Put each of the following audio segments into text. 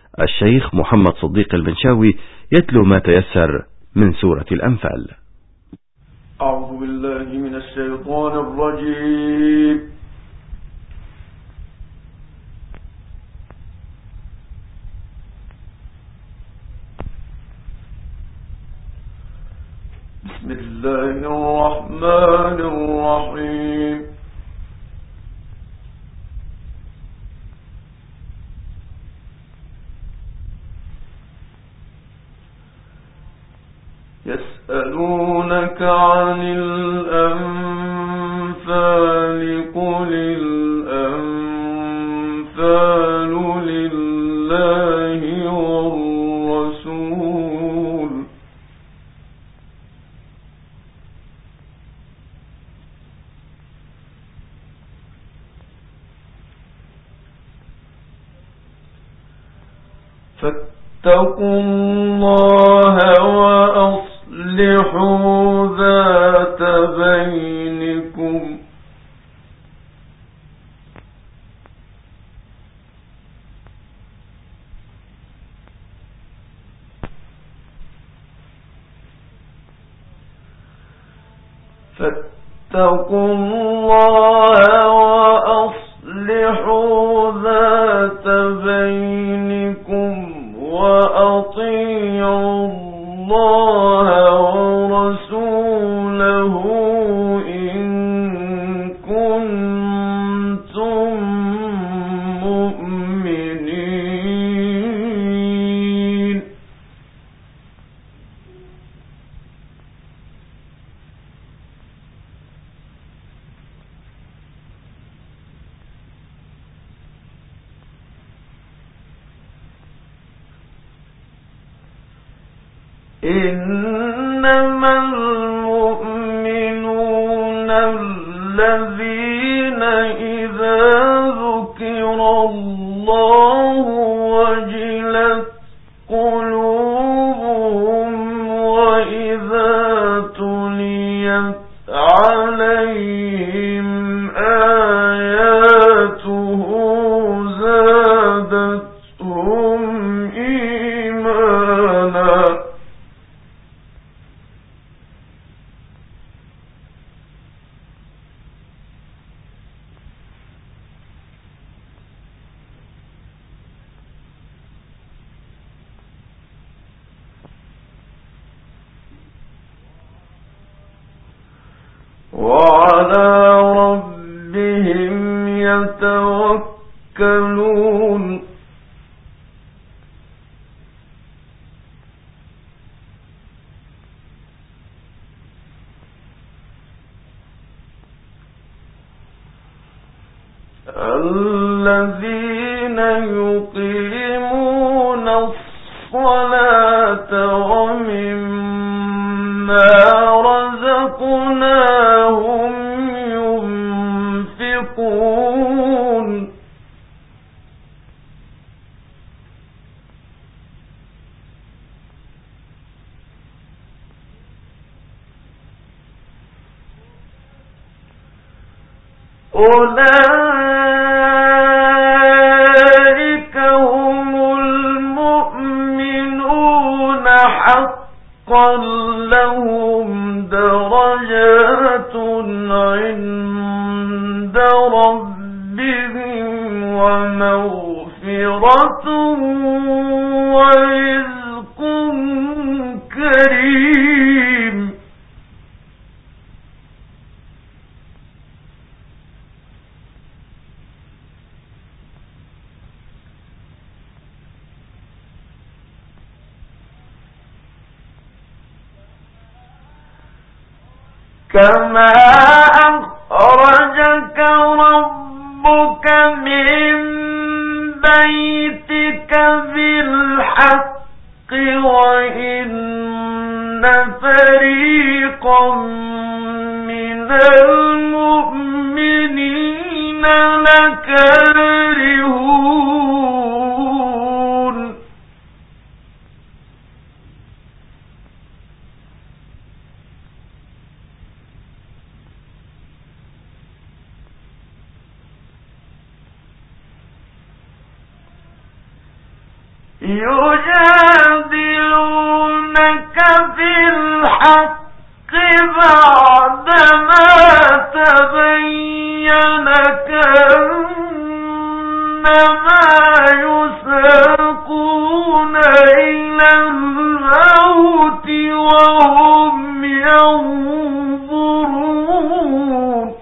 الشيخ محمد صديق البنشاوي يتلو ما تيسر من سورة الأنفال. أعوذ بالله من الشيطان الرجيم. بسم الله الرحمن الرحيم. يسألونك عن الأنفال قل الأنفال لله والرسول فاتقوا الله وأصلحوا ذات بينكم وأطيعوا الله ورسوله إن كنتم مؤمنين. إنما المؤمنون الذين إذا ذكر الله وجلت قلوبهم وإذا تليت عليهم آياته زادتهم إيمانا. وعلى ربهم يتوكلون. الذين يقيمون الصلاة ومما رزقناهم ينفقون. أولئك هم المؤمنون حقا لهم درجات عند ربهم ومغفرة ورزق كريم. كما أخرجك ربك من بيتك بالحق وإن فريقا من المؤمنين لكارهون. يجادلونك في الحق بعدما تبين كأنما يساقون إلى الموت وهم ينظرون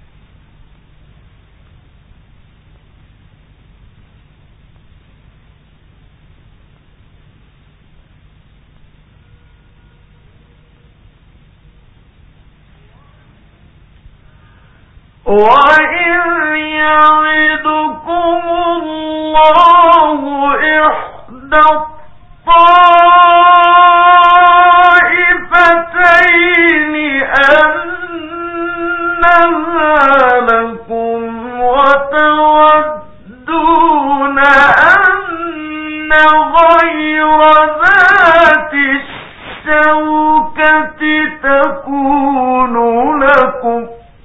وَإِذْ يَعِدُكُمُ اللَّهُ إِحْدَى الطَّائِفَتَيْنِ أَنَّهَا لَكُمْ وَتَوَدُّونَ أَنَّ غَيْرَ ذَاتِ الشَّوْكَةِ تَكُونُ لَكُمْ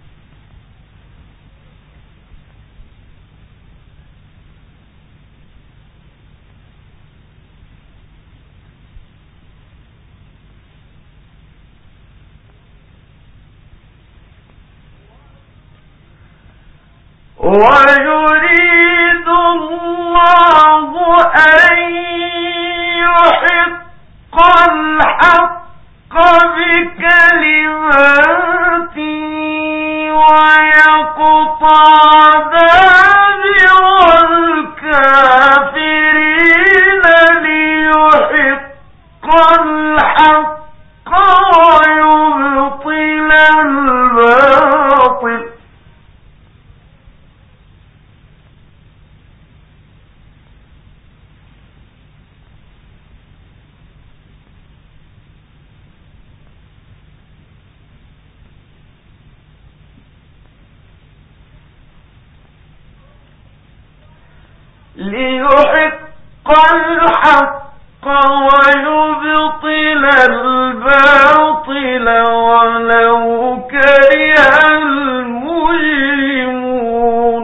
وَيُرِيدُ اللَّهُ أَن يُحِقَّ الْحَقَّ بِكَلِمَاتِهِ وَيَقْطَعَ دَابِرَ الْكَافِرِينَ لِيُحِقَّ الْحَقَّ وَيُبْطِلَ الْبَاطِلَ ويبطل الباطل ولو كره المجرمون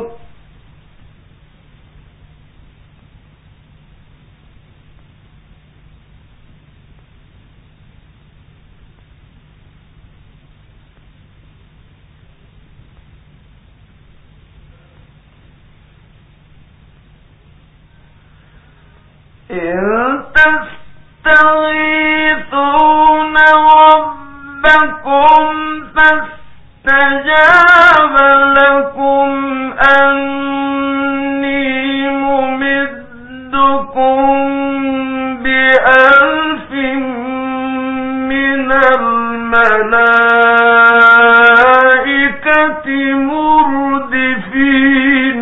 إن تستغيثون ربكم فاستجاب لكم أني ممدكم ب1000 من الملائكة مردفين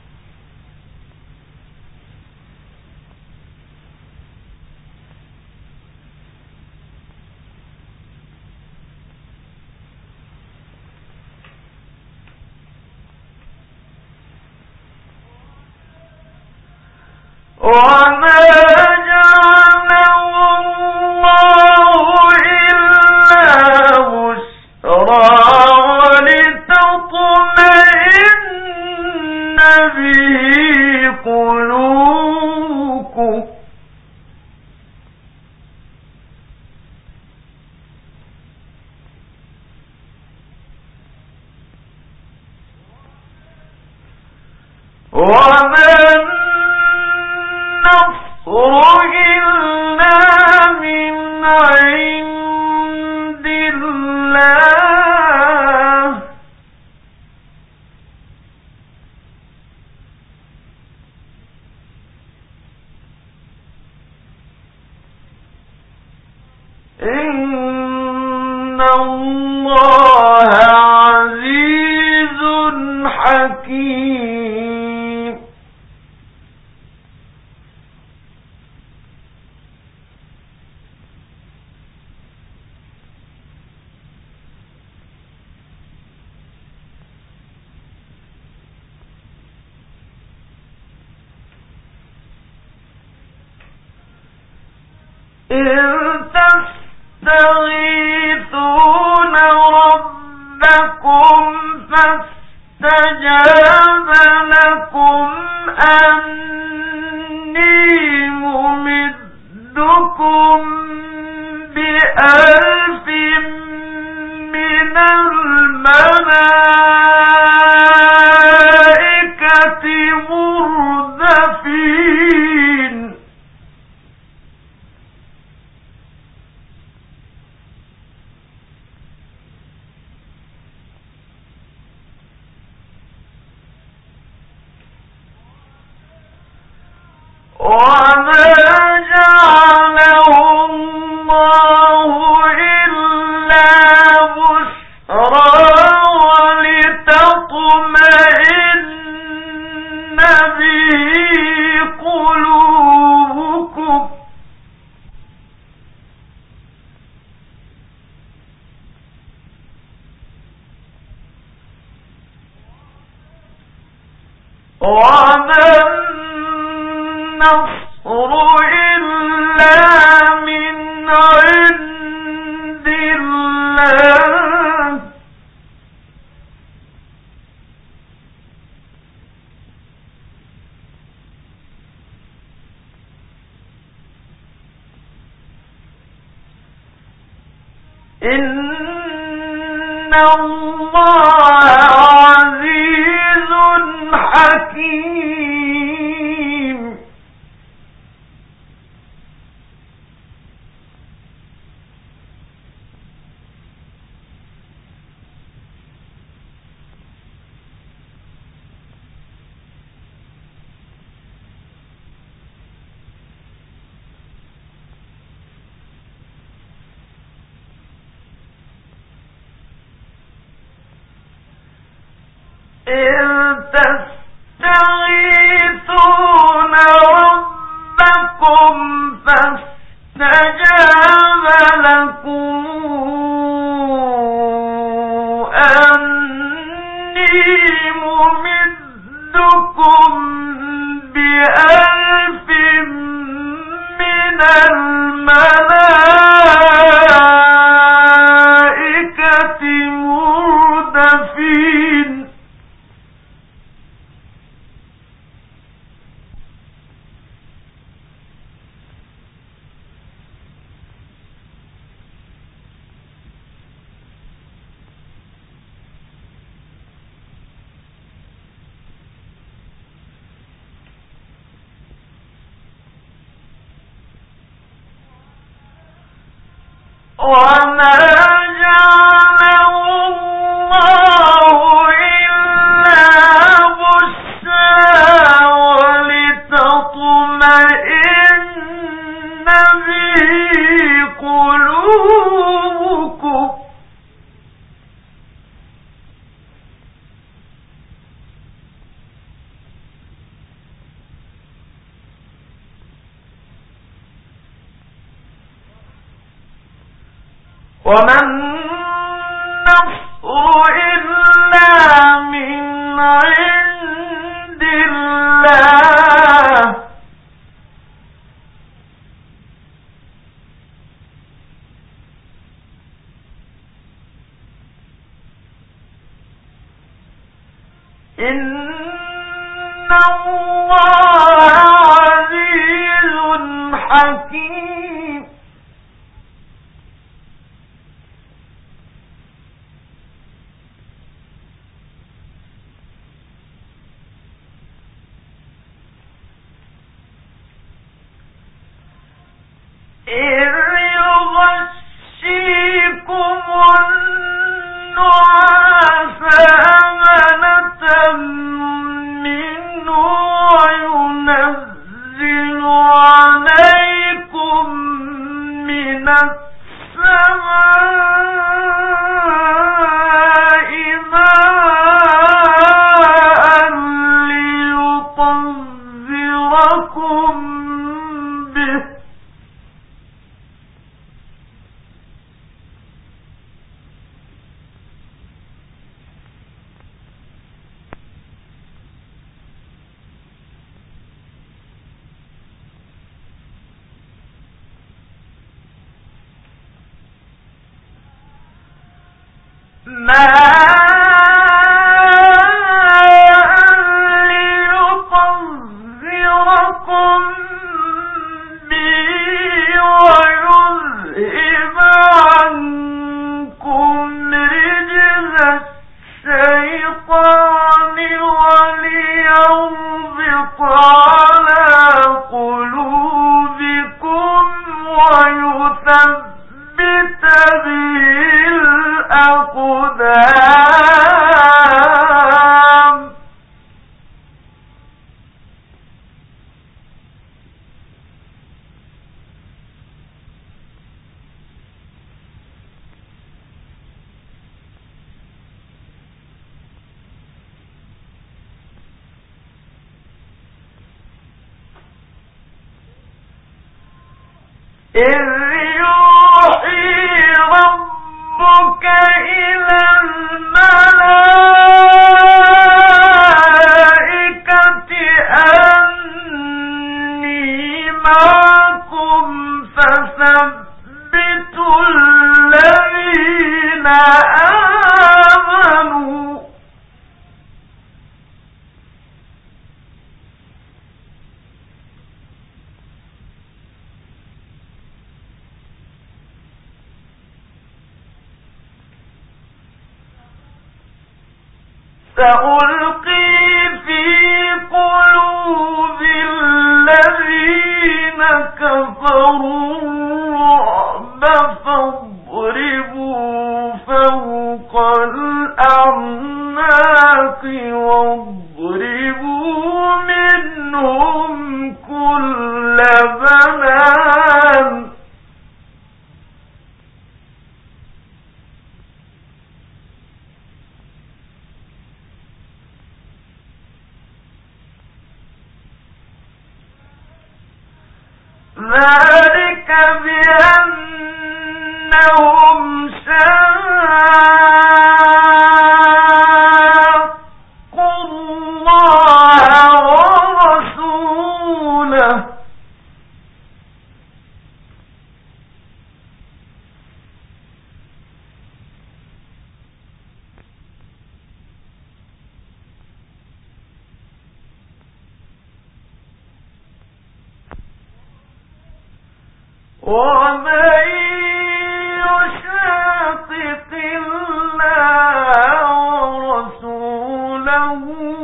وما جعله الله إلا بشرى ولتطمئن به قلوبكم وما النصر إلا من عند الله إن الله عزيز حكيم إن تستغيثون ربكم فاستجاب لكم أني ممدكم بألف من الملائكة مردفين وما جعله الله إلا بشرى ولتطمئن به قلوبكم وما النصر إلا من عند الله إن الله عزيز حكيم إذ تستغيثون ربكم فاستجاب لكم أني ممدكم بألف من الملائكة مردفين وما جعله الله إلا بشرى ولتطمئن به قلوبكم وما النصر إلا من عند الله إن الله عزيز حكيم إذ يغشيكم النعاس أمنة منه وينزل عليكم من السماء ماء ليطهركم به ليطهركم به إذ يوحي ربك إلى الملائكة أني معكم فثبتوا الذين آمنوا سألقي في قلوب الذين كفروا الرعب فاضربوا فوق الأعناق واضربوا منهم كل بنان ذلك بأنهم شاقوا الله ورسوله ومن يشاقق الله ورسوله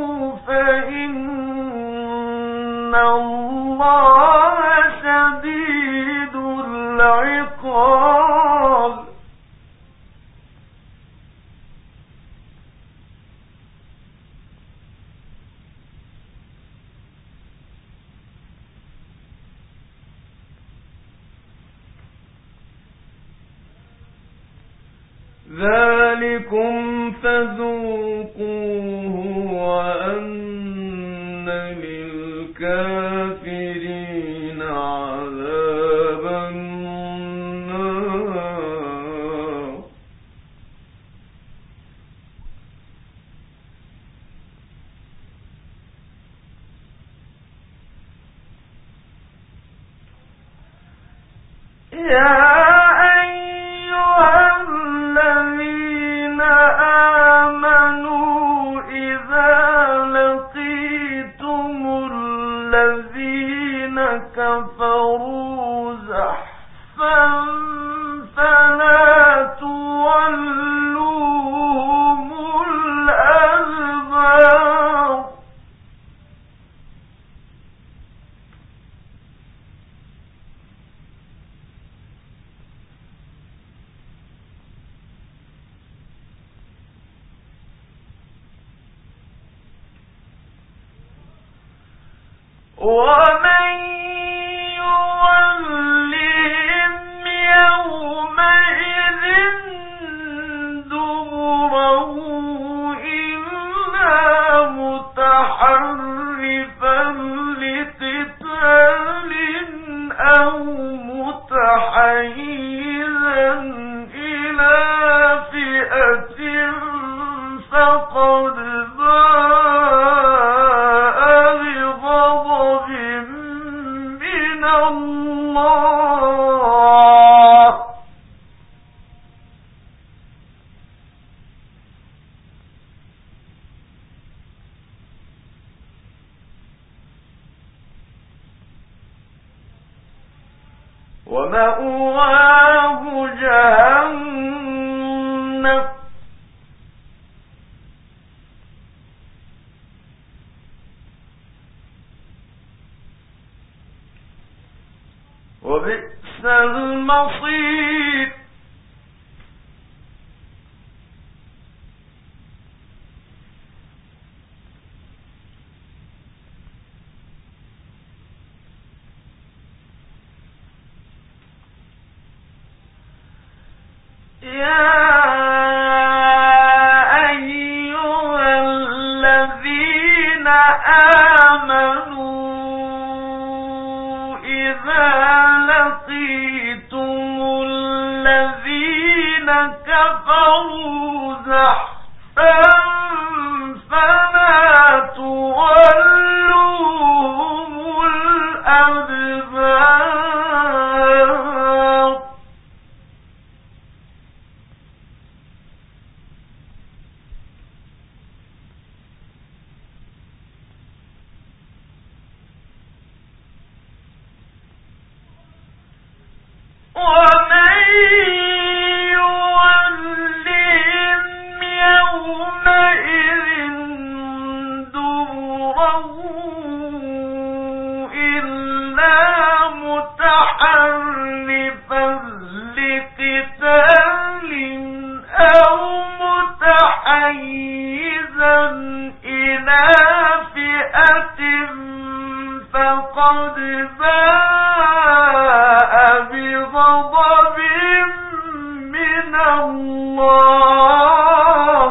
فإن الله شديد العقاب ذلكم فذوقوه وأن للكافرين عذاب النار يا الذين آمنوا إذا لقيتم الذين كفروا زحفا فلا تولوهم الأدبار ومن يولهم يومئذ دبره إلا متحرفا لقتال أو متحيزا إلى فئة فقد ومأواه جهنم وبئس المصير يا أيها الذين آمنوا إذا لقيتم لقيتم الذين كفروا زحفا فلا تولوهم الأدبار ومن يولهم يومئذ دبره إلا متحرفا لقتال أو متحيزا إلى فئة فقد باء بغضب من الله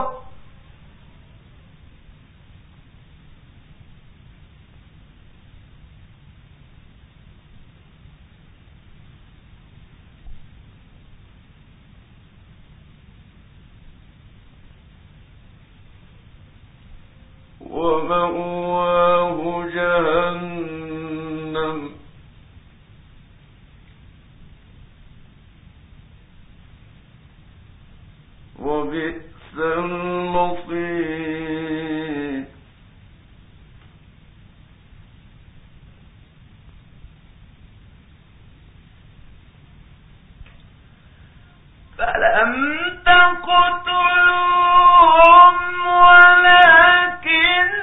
ومأواه جهنم وبئس المصير فلم تقتلوهم ولكن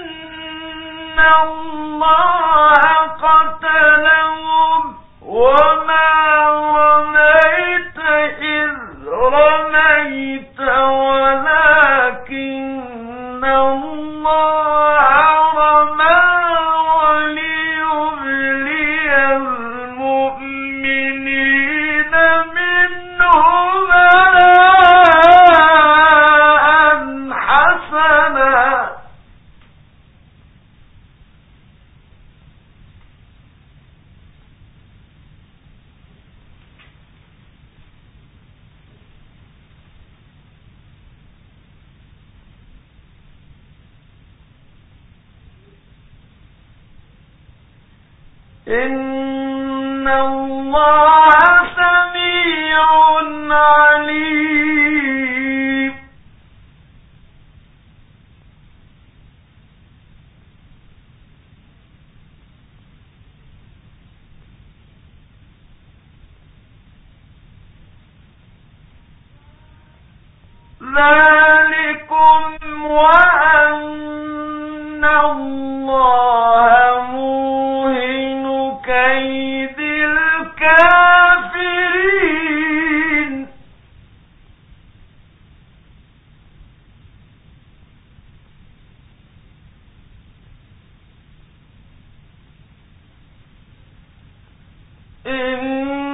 الله قتلهم وما رميت إذ رميت ولكن الله رمى وليبلي المؤمنين منه بلاء حسنا إن الله سميع عليم ذلكم وأن الله موهن كيد الكافرين إن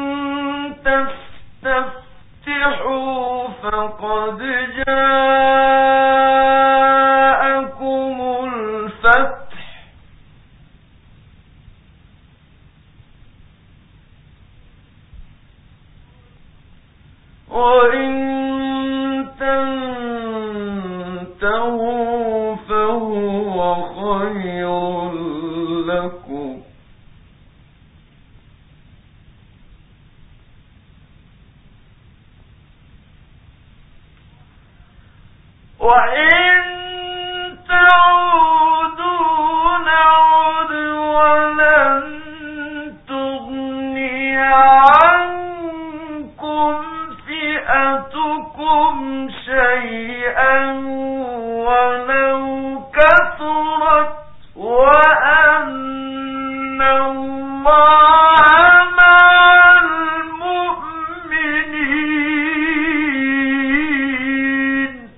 تستفتحوا فقد جاءكم الفتح وإن تنتهوا فهو خير لكم وإن تعودوا نعد ولن تغني عنكم فئتكم شيئا ولو كثرت وأن الله مع المؤمنين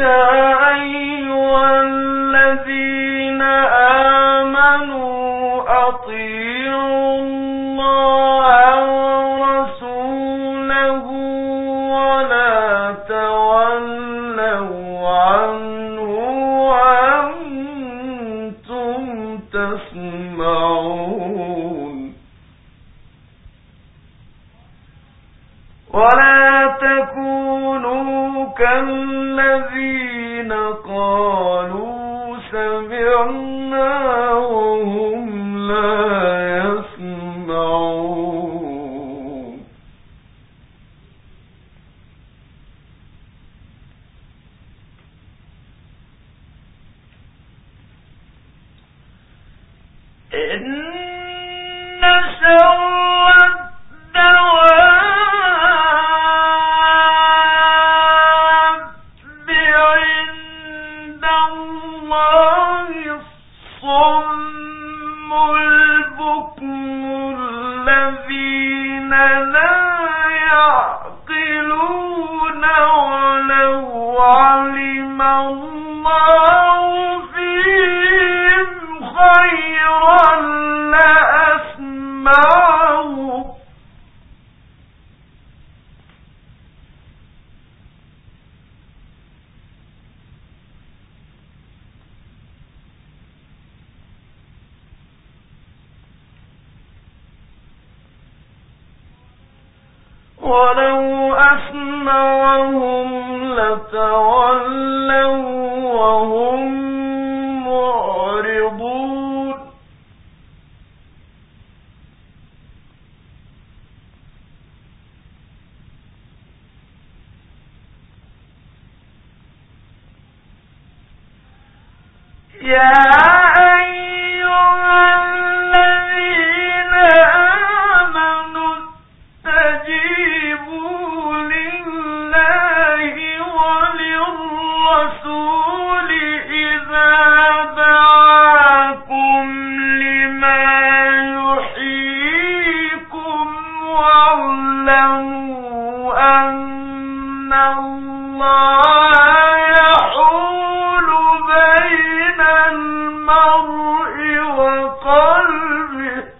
يا أيها الذين آمنوا أطيعوا الله ورسوله ولا تولوا عنه وأنتم تسمعون ولا تكونوا كالذين قالوا سمعنا وهم لا يسمعون إن شر الدواب عند الله الصم البكم الذين لا يعقلون ولو علم الله فيهم خيرا لأسمعهم ولو أسمعهم لتولوا وهم معرضون يا أيها الذين آمنوا استجيبوا لله وللرسول إذا دعاكم لما يحييكم واعلموا أن الله يحول بين المرء وقلبه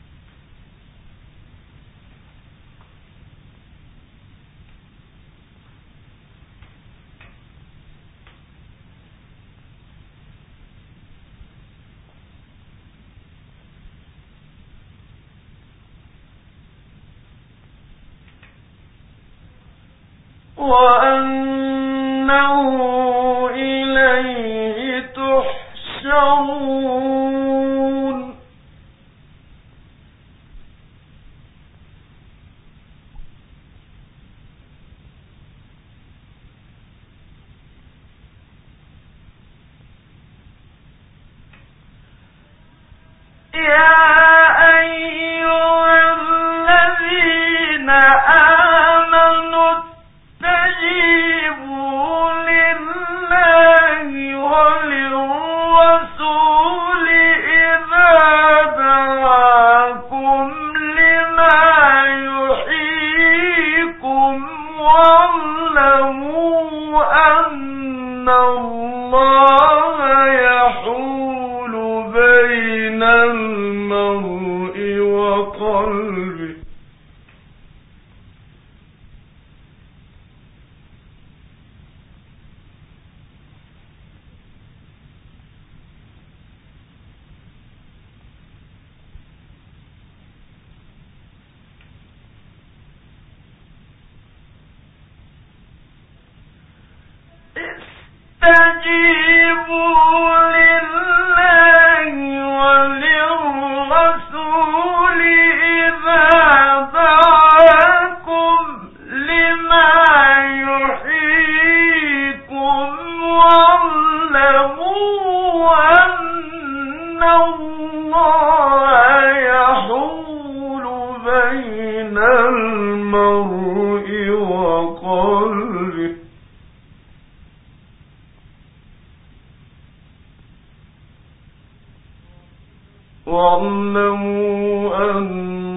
وأنه إليه تحشرون يا أيها الذين آمنوا استجيبوا لله وللرسول إذا دعاكم لما يحييكم واعلموا أن الله يحول بين المرء وقلبه استجيبوا لله وللرسول إذا دعاكم لما يحييكم واعلموا أن الله يحول بين المرء وقلبه واعلموا أن